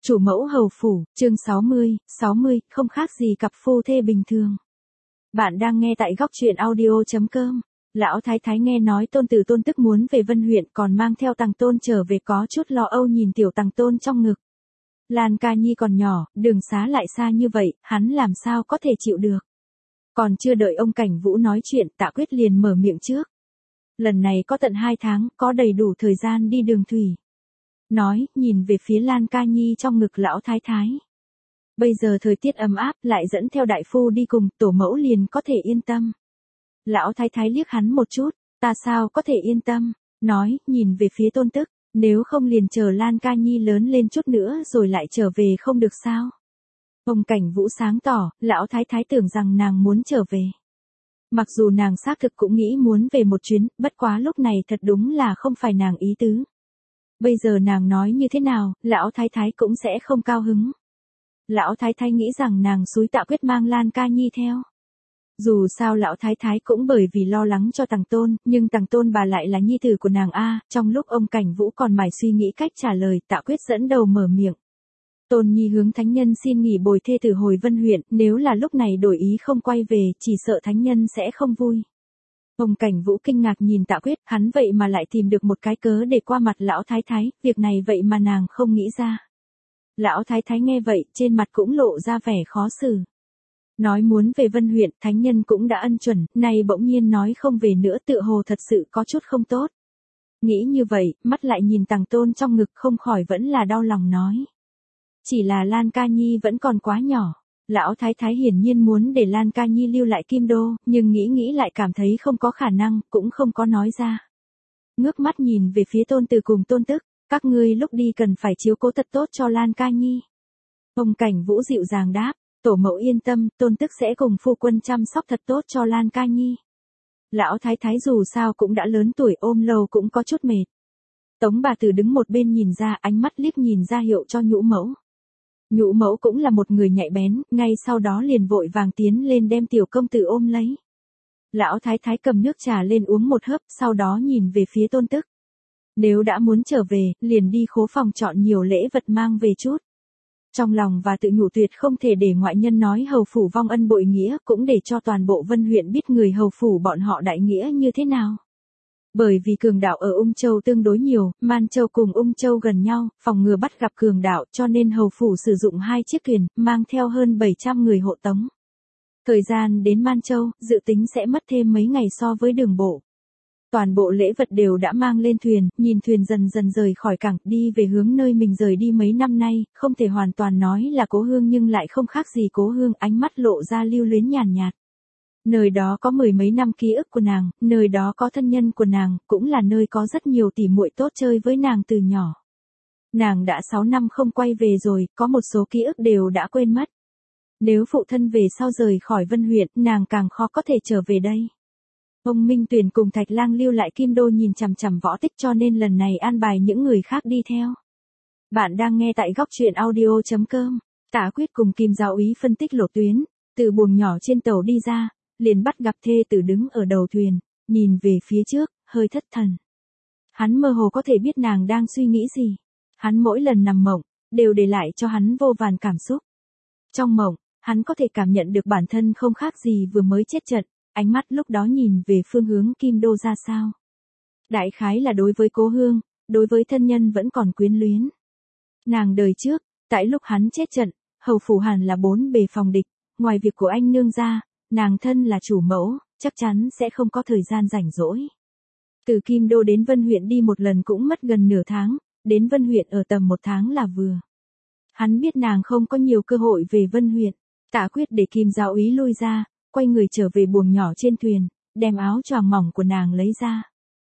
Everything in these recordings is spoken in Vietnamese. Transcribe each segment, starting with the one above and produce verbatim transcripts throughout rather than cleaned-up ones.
Chủ mẫu hầu phủ, chương sáu mươi, sáu mươi, không khác gì cặp phu thê bình thường. Bạn đang nghe tại góc truyện audio chấm com. Lão thái thái nghe nói tôn tử tôn tức muốn về Vân huyện còn mang theo Tằng Tôn trở về có chút lo âu nhìn tiểu Tằng Tôn trong ngực. Lan ca nhi còn nhỏ, đường xá lại xa như vậy, hắn làm sao có thể chịu được. Còn chưa đợi ông Cảnh Vũ nói chuyện, Tạ Quyết liền mở miệng trước. Lần này có tận hai tháng, có đầy đủ thời gian đi đường thủy. Nói, nhìn về phía Lan ca nhi trong ngực lão thái thái. Bây giờ thời tiết ấm áp lại dẫn theo đại phu đi cùng, tổ mẫu liền có thể yên tâm. Lão thái thái liếc hắn một chút, ta sao có thể yên tâm, nói, nhìn về phía tôn tức, nếu không liền chờ Lan ca nhi lớn lên chút nữa rồi lại trở về không được sao. Ông Cảnh Vũ sáng tỏ, lão thái thái tưởng rằng nàng muốn trở về. Mặc dù nàng xác thực cũng nghĩ muốn về một chuyến, bất quá lúc này thật đúng là không phải nàng ý tứ. Bây giờ nàng nói như thế nào, lão thái thái cũng sẽ không cao hứng. Lão thái thái nghĩ rằng nàng xúi Tạ Quyết mang Lan ca nhi theo. Dù sao lão thái thái cũng bởi vì lo lắng cho Tằng Tôn, nhưng Tằng Tôn bà lại là nhi tử của nàng a. Trong lúc ông Cảnh Vũ còn mải suy nghĩ cách trả lời, Tạ Quyết dẫn đầu mở miệng. Tôn nhi hướng thánh nhân xin nghỉ bồi thê từ hồi Vân huyện, nếu là lúc này đổi ý không quay về, chỉ sợ thánh nhân sẽ không vui. Ông Cảnh Vũ kinh ngạc nhìn Tạ Quyết, hắn vậy mà lại tìm được một cái cớ để qua mặt lão thái thái, việc này vậy mà nàng không nghĩ ra. Lão thái thái nghe vậy, trên mặt cũng lộ ra vẻ khó xử. Nói muốn về Vân huyện, thánh nhân cũng đã ân chuẩn, nay bỗng nhiên nói không về nữa tựa hồ thật sự có chút không tốt. Nghĩ như vậy, mắt lại nhìn Tằng Tôn trong ngực không khỏi vẫn là đau lòng nói. Chỉ là Lan ca nhi vẫn còn quá nhỏ. Lão thái thái hiển nhiên muốn để Lan ca nhi lưu lại Kim Đô, nhưng nghĩ nghĩ lại cảm thấy không có khả năng, cũng không có nói ra. Ngước mắt nhìn về phía tôn tử cùng tôn tức, các ngươi lúc đi cần phải chiếu cố thật tốt cho Lan ca nhi. Ông Cảnh Vũ dịu dàng đáp, tổ mẫu yên tâm, tôn tức sẽ cùng phu quân chăm sóc thật tốt cho Lan ca nhi. Lão thái thái dù sao cũng đã lớn tuổi, ôm lâu cũng có chút mệt. Tống bà tử đứng một bên nhìn ra, ánh mắt liếc nhìn ra hiệu cho nhũ mẫu. Nhũ mẫu cũng là một người nhạy bén, ngay sau đó liền vội vàng tiến lên đem tiểu công tử ôm lấy. Lão thái thái cầm nước trà lên uống một hớp, sau đó nhìn về phía tôn tức. Nếu đã muốn trở về, liền đi khố phòng chọn nhiều lễ vật mang về chút. Trong lòng và tự nhủ tuyệt không thể để ngoại nhân nói hầu phủ vong ân bội nghĩa, cũng để cho toàn bộ Vân huyện biết người hầu phủ bọn họ đại nghĩa như thế nào. Bởi vì cường đạo ở Ung Châu tương đối nhiều, Man Châu cùng Ung Châu gần nhau, phòng ngừa bắt gặp cường đạo cho nên hầu phủ sử dụng hai chiếc thuyền, mang theo hơn bảy trăm người hộ tống. Thời gian đến Man Châu, dự tính sẽ mất thêm mấy ngày so với đường bộ. Toàn bộ lễ vật đều đã mang lên thuyền, nhìn thuyền dần dần rời khỏi cảng, đi về hướng nơi mình rời đi mấy năm nay, không thể hoàn toàn nói là cố hương nhưng lại không khác gì cố hương, ánh mắt lộ ra lưu luyến nhàn nhạt. Nơi đó có mười mấy năm ký ức của nàng, nơi đó có thân nhân của nàng, cũng là nơi có rất nhiều tỉ muội tốt chơi với nàng từ nhỏ. Nàng đã sáu năm không quay về rồi, có một số ký ức đều đã quên mất. Nếu phụ thân về sau rời khỏi Vân huyện, nàng càng khó có thể trở về đây. Ông Minh Tuyền cùng Thạch Lang lưu lại Kim Đô nhìn chằm chằm Võ Tích cho nên lần này an bài những người khác đi theo. Bạn đang nghe tại góc truyện audio chấm com. Tạ Quyết cùng Kim Giáo úy phân tích lộ tuyến, từ buồng nhỏ trên tàu đi ra, liền bắt gặp thê tử đứng ở đầu thuyền, nhìn về phía trước, hơi thất thần. Hắn mơ hồ có thể biết nàng đang suy nghĩ gì. Hắn mỗi lần nằm mộng, đều để lại cho hắn vô vàn cảm xúc. Trong mộng, hắn có thể cảm nhận được bản thân không khác gì vừa mới chết trận, ánh mắt lúc đó nhìn về phương hướng Kim Đô ra sao. Đại khái là đối với cố hương, đối với thân nhân vẫn còn quyến luyến. Nàng đời trước, tại lúc hắn chết trận, hầu phủ hẳn là bốn bề phòng địch, ngoài việc của anh nương ra, nàng thân là chủ mẫu, chắc chắn sẽ không có thời gian rảnh rỗi. Từ Kim Đô đến Vân huyện đi một lần cũng mất gần nửa tháng, đến Vân huyện ở tầm một tháng là vừa. Hắn biết nàng không có nhiều cơ hội về Vân huyện, Tạ Quyết để Kim Giáo úy lui ra, quay người trở về buồng nhỏ trên thuyền, đem áo choàng mỏng của nàng lấy ra.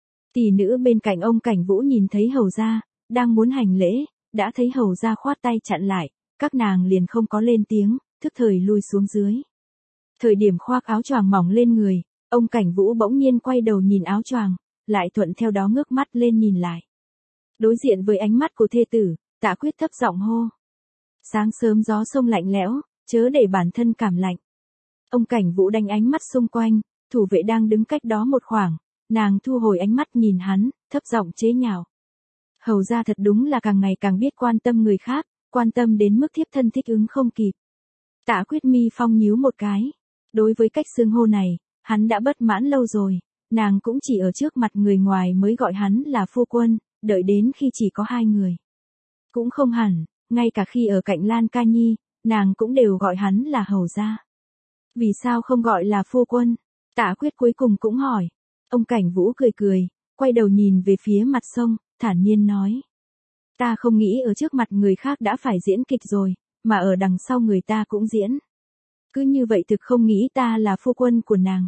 Tỷ nữ bên cạnh ông Cảnh Vũ nhìn thấy hầu gia, đang muốn hành lễ, đã thấy hầu gia khoát tay chặn lại, các nàng liền không có lên tiếng, thức thời lui xuống dưới. Thời điểm khoác áo choàng mỏng lên người, ông Cảnh Vũ bỗng nhiên quay đầu nhìn áo choàng, lại thuận theo đó ngước mắt lên nhìn lại. Đối diện với ánh mắt của thê tử, Tạ Quyết thấp giọng hô. Sáng sớm gió sông lạnh lẽo, chớ để bản thân cảm lạnh. Ông Cảnh Vũ đánh ánh mắt xung quanh, thủ vệ đang đứng cách đó một khoảng, nàng thu hồi ánh mắt nhìn hắn, thấp giọng chế nhạo. Hầu ra thật đúng là càng ngày càng biết quan tâm người khác, quan tâm đến mức thiếp thân thích ứng không kịp. Tạ Quyết mi phong nhíu một cái. Đối với cách xưng hô này, hắn đã bất mãn lâu rồi, nàng cũng chỉ ở trước mặt người ngoài mới gọi hắn là phu quân, đợi đến khi chỉ có hai người. Cũng không hẳn, ngay cả khi ở cạnh Lan Ca Nhi, nàng cũng đều gọi hắn là hầu gia. Vì sao không gọi là phu quân? Tạ Quyết cuối cùng cũng hỏi. Ông Cảnh Vũ cười cười, quay đầu nhìn về phía mặt sông, thản nhiên nói. Ta không nghĩ ở trước mặt người khác đã phải diễn kịch rồi, mà ở đằng sau người ta cũng diễn. Cứ như vậy thực không nghĩ ta là phu quân của nàng.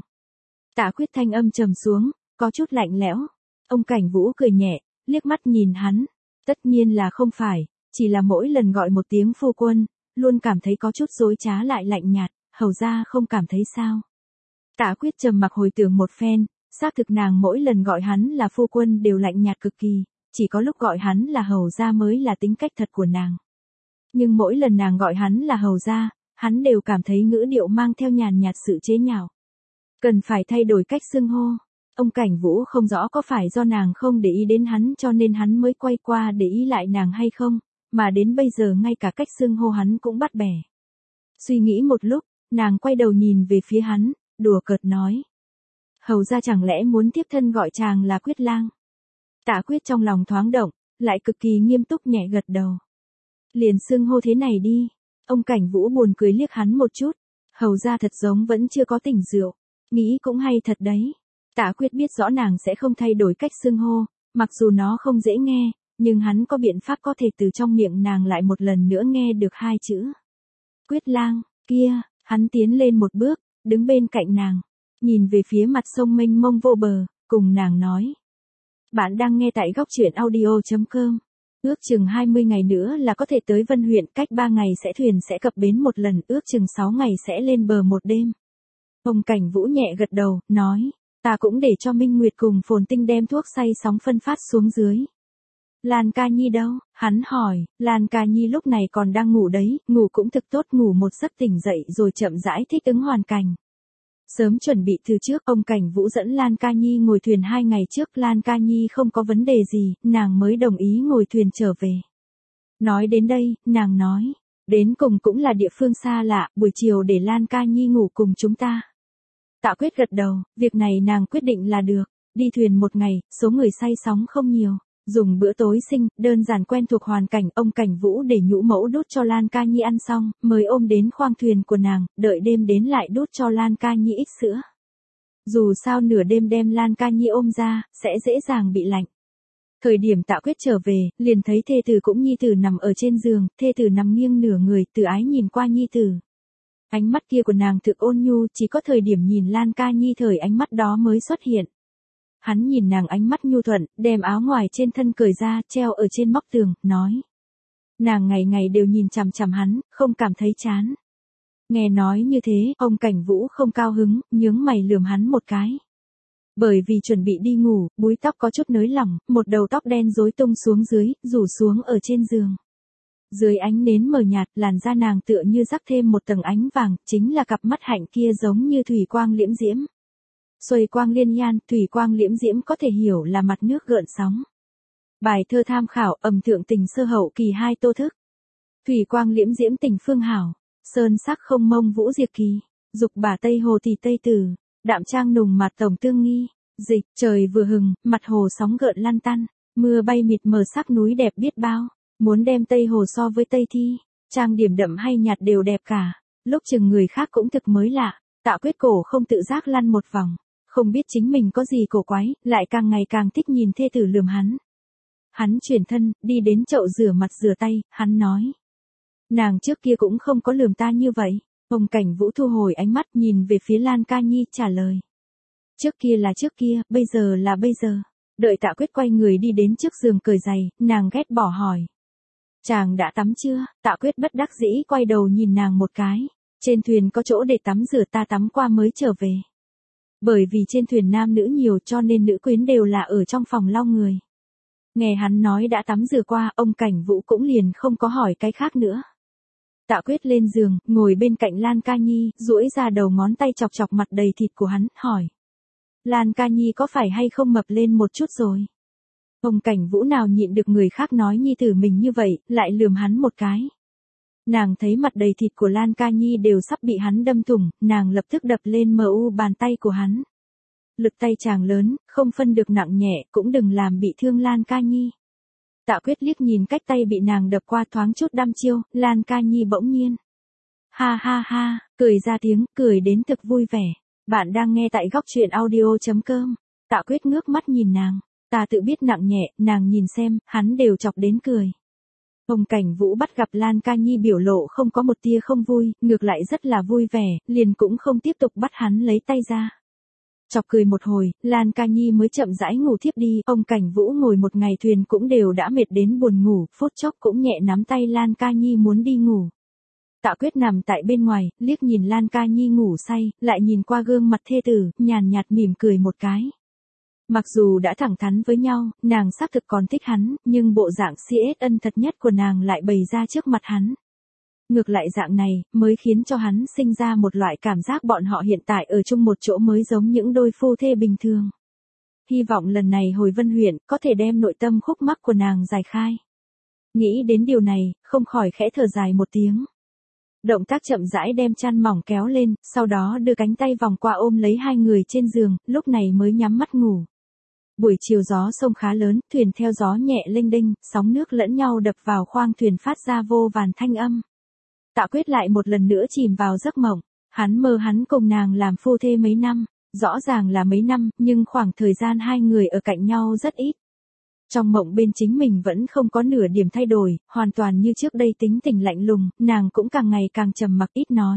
Tạ Quyết thanh âm trầm xuống, có chút lạnh lẽo. Ông Cảnh Vũ cười nhẹ, liếc mắt nhìn hắn. Tất nhiên là không phải, chỉ là mỗi lần gọi một tiếng phu quân, luôn cảm thấy có chút dối trá lại lạnh nhạt, hầu ra không cảm thấy sao. Tạ Quyết trầm mặc hồi tưởng một phen, xác thực nàng mỗi lần gọi hắn là phu quân đều lạnh nhạt cực kỳ, chỉ có lúc gọi hắn là hầu gia mới là tính cách thật của nàng. Nhưng mỗi lần nàng gọi hắn là hầu gia, hắn đều cảm thấy ngữ điệu mang theo nhàn nhạt sự chế nhạo. Cần phải thay đổi cách xưng hô. Ông Cảnh Vũ không rõ có phải do nàng không để ý đến hắn cho nên hắn mới quay qua để ý lại nàng hay không, mà đến bây giờ ngay cả cách xưng hô hắn cũng bắt bẻ. Suy nghĩ một lúc, nàng quay đầu nhìn về phía hắn, đùa cợt nói. Hầu ra chẳng lẽ muốn tiếp thân gọi chàng là Quyết lang? Tạ Quyết trong lòng thoáng động, lại cực kỳ nghiêm túc nhẹ gật đầu. Liền xưng hô thế này đi. Ông Cảnh Vũ buồn cười liếc hắn một chút. Hầu ra thật giống vẫn chưa có tỉnh rượu. Nghĩ cũng hay thật đấy. Tạ Quyết biết rõ nàng sẽ không thay đổi cách xưng hô, mặc dù nó không dễ nghe, nhưng hắn có biện pháp có thể từ trong miệng nàng lại một lần nữa nghe được hai chữ. Quyết lang, kia, hắn tiến lên một bước, đứng bên cạnh nàng, nhìn về phía mặt sông mênh mông vô bờ, cùng nàng nói. Bạn đang nghe tại góc truyện audio chấm com. Ước chừng hai mươi ngày nữa là có thể tới Vân huyện, cách ba ngày sẽ thuyền sẽ cập bến một lần, ước chừng sáu ngày sẽ lên bờ một đêm. Ông Cảnh Vũ nhẹ gật đầu, nói, ta cũng để cho Minh Nguyệt cùng Phồn Tinh đem thuốc xay sóng phân phát xuống dưới. Lan Ca Nhi đâu? Hắn hỏi. Lan Ca Nhi lúc này còn đang ngủ đấy, ngủ cũng thực tốt, ngủ một giấc tỉnh dậy rồi chậm rãi thích ứng hoàn cảnh. Sớm chuẩn bị từ trước, ông Cảnh Vũ dẫn Lan Ca Nhi ngồi thuyền hai ngày trước, Lan Ca Nhi không có vấn đề gì, nàng mới đồng ý ngồi thuyền trở về. Nói đến đây, nàng nói, đến cùng cũng là địa phương xa lạ, buổi chiều để Lan Ca Nhi ngủ cùng chúng ta. Tạ Quyết gật đầu, việc này nàng quyết định là được, đi thuyền một ngày, số người say sóng không nhiều. Dùng bữa tối sinh, đơn giản quen thuộc hoàn cảnh, ông Cảnh Vũ để nhũ mẫu đút cho Lan Ca Nhi ăn xong, mới ôm đến khoang thuyền của nàng, đợi đêm đến lại đút cho Lan Ca Nhi ít sữa. Dù sao nửa đêm đem Lan Ca Nhi ôm ra, sẽ dễ dàng bị lạnh. Thời điểm Tạ Quyết trở về, liền thấy thê tử cũng nhi tử nằm ở trên giường, thê tử nằm nghiêng nửa người, Từ Ái nhìn qua nhi tử. Ánh mắt kia của nàng thực ôn nhu, chỉ có thời điểm nhìn Lan Ca Nhi thời ánh mắt đó mới xuất hiện. Hắn nhìn nàng ánh mắt nhu thuận, đem áo ngoài trên thân cởi ra, treo ở trên móc tường, nói. Nàng ngày ngày đều nhìn chằm chằm hắn, không cảm thấy chán. Nghe nói như thế, ông Cảnh Vũ không cao hứng, nhướng mày lườm hắn một cái. Bởi vì chuẩn bị đi ngủ, búi tóc có chút nới lỏng, một đầu tóc đen rối tung xuống dưới, rủ xuống ở trên giường. Dưới ánh nến mờ nhạt, làn da nàng tựa như rắc thêm một tầng ánh vàng, chính là cặp mắt hạnh kia giống như thủy quang liễm diễm. Xuôi quang liên nhan, thủy quang liễm diễm có thể hiểu là mặt nước gợn sóng. Bài thơ tham khảo, ẩm thượng tình sơ hậu kỳ hai tô thức. Thủy quang liễm diễm tình phương hảo, sơn sắc không mông vũ diệt kỳ, dục bà Tây Hồ thì Tây Tử, đạm trang nùng mặt tổng tương nghi, dịch, trời vừa hừng, mặt hồ sóng gợn lăn tăn, mưa bay mịt mờ sắc núi đẹp biết bao, muốn đem Tây Hồ so với Tây Thi, trang điểm đậm hay nhạt đều đẹp cả, lúc chừng người khác cũng thực mới lạ, Tạ Quyết cổ không tự giác lăn một vòng. Không biết chính mình có gì cổ quái, lại càng ngày càng thích nhìn thê tử lườm hắn. Hắn chuyển thân, đi đến chậu rửa mặt rửa tay, hắn nói. Nàng trước kia cũng không có lườm ta như vậy. Ông Cảnh Vũ thu hồi ánh mắt nhìn về phía Lan Ca Nhi trả lời. Trước kia là trước kia, bây giờ là bây giờ. Đợi Tạ Quyết quay người đi đến trước giường cởi giày, nàng ghét bỏ hỏi. Chàng đã tắm chưa? Tạ Quyết bất đắc dĩ quay đầu nhìn nàng một cái. Trên thuyền có chỗ để tắm rửa, ta tắm qua mới trở về. Bởi vì trên thuyền nam nữ nhiều cho nên nữ quyến đều là ở trong phòng lau người. Nghe hắn nói đã tắm rửa qua, ông Cảnh Vũ cũng liền không có hỏi cái khác nữa. Tạ Quyết lên giường, ngồi bên cạnh Lan Ca Nhi, duỗi ra đầu ngón tay chọc chọc mặt đầy thịt của hắn, hỏi. Lan Ca Nhi có phải hay không mập lên một chút rồi? Ông Cảnh Vũ nào nhịn được người khác nói nhi tử mình như vậy, lại lườm hắn một cái. Nàng thấy mặt đầy thịt của Lan Ca Nhi đều sắp bị hắn đâm thủng, nàng lập tức đập lên mờ u bàn tay của hắn. Lực tay chàng lớn, không phân được nặng nhẹ, cũng đừng làm bị thương Lan Ca Nhi. Tạ Quyết liếc nhìn cách tay bị nàng đập qua thoáng chút đăm chiêu, Lan Ca Nhi bỗng nhiên. Ha ha ha, cười ra tiếng, cười đến thực vui vẻ. Bạn đang nghe tại góc truyện audio.com. Tạ Quyết ngước mắt nhìn nàng. Ta tự biết nặng nhẹ, nàng nhìn xem, hắn đều chọc đến cười. Ông Cảnh Vũ bắt gặp Lan Ca Nhi biểu lộ không có một tia không vui, ngược lại rất là vui vẻ, liền cũng không tiếp tục bắt hắn lấy tay ra. Chọc cười một hồi, Lan Ca Nhi mới chậm rãi ngủ thiếp đi, ông Cảnh Vũ ngồi một ngày thuyền cũng đều đã mệt đến buồn ngủ, phút chốc cũng nhẹ nắm tay Lan Ca Nhi muốn đi ngủ. Tạ Quyết nằm tại bên ngoài, liếc nhìn Lan Ca Nhi ngủ say, lại nhìn qua gương mặt thê tử, nhàn nhạt mỉm cười một cái. Mặc dù đã thẳng thắn với nhau, nàng xác thực còn thích hắn, nhưng bộ dạng si ết ân thật nhất của nàng lại bày ra trước mặt hắn. Ngược lại dạng này, mới khiến cho hắn sinh ra một loại cảm giác bọn họ hiện tại ở chung một chỗ mới giống những đôi phu thê bình thường. Hy vọng lần này hồi Vân huyện, có thể đem nội tâm khúc mắc của nàng giải khai. Nghĩ đến điều này, không khỏi khẽ thở dài một tiếng. Động tác chậm rãi đem chăn mỏng kéo lên, sau đó đưa cánh tay vòng qua ôm lấy hai người trên giường, lúc này mới nhắm mắt ngủ. Buổi chiều gió sông khá lớn, thuyền theo gió nhẹ lênh đênh, sóng nước lẫn nhau đập vào khoang thuyền phát ra vô vàn thanh âm. Tạ Quyết lại một lần nữa chìm vào giấc mộng, hắn mơ hắn cùng nàng làm phu thê mấy năm, rõ ràng là mấy năm, nhưng khoảng thời gian hai người ở cạnh nhau rất ít. Trong mộng bên chính mình vẫn không có nửa điểm thay đổi, hoàn toàn như trước đây tính tình lạnh lùng, nàng cũng càng ngày càng trầm mặc ít nói.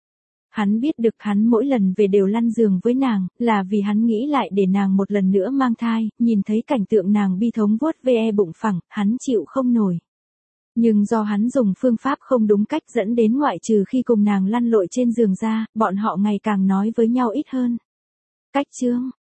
Hắn biết được hắn mỗi lần về đều lăn giường với nàng, là vì hắn nghĩ lại để nàng một lần nữa mang thai, nhìn thấy cảnh tượng nàng bi thống vuốt ve bụng phẳng, hắn chịu không nổi. Nhưng do hắn dùng phương pháp không đúng cách dẫn đến ngoại trừ khi cùng nàng lăn lội trên giường ra, bọn họ ngày càng nói với nhau ít hơn. Cách chương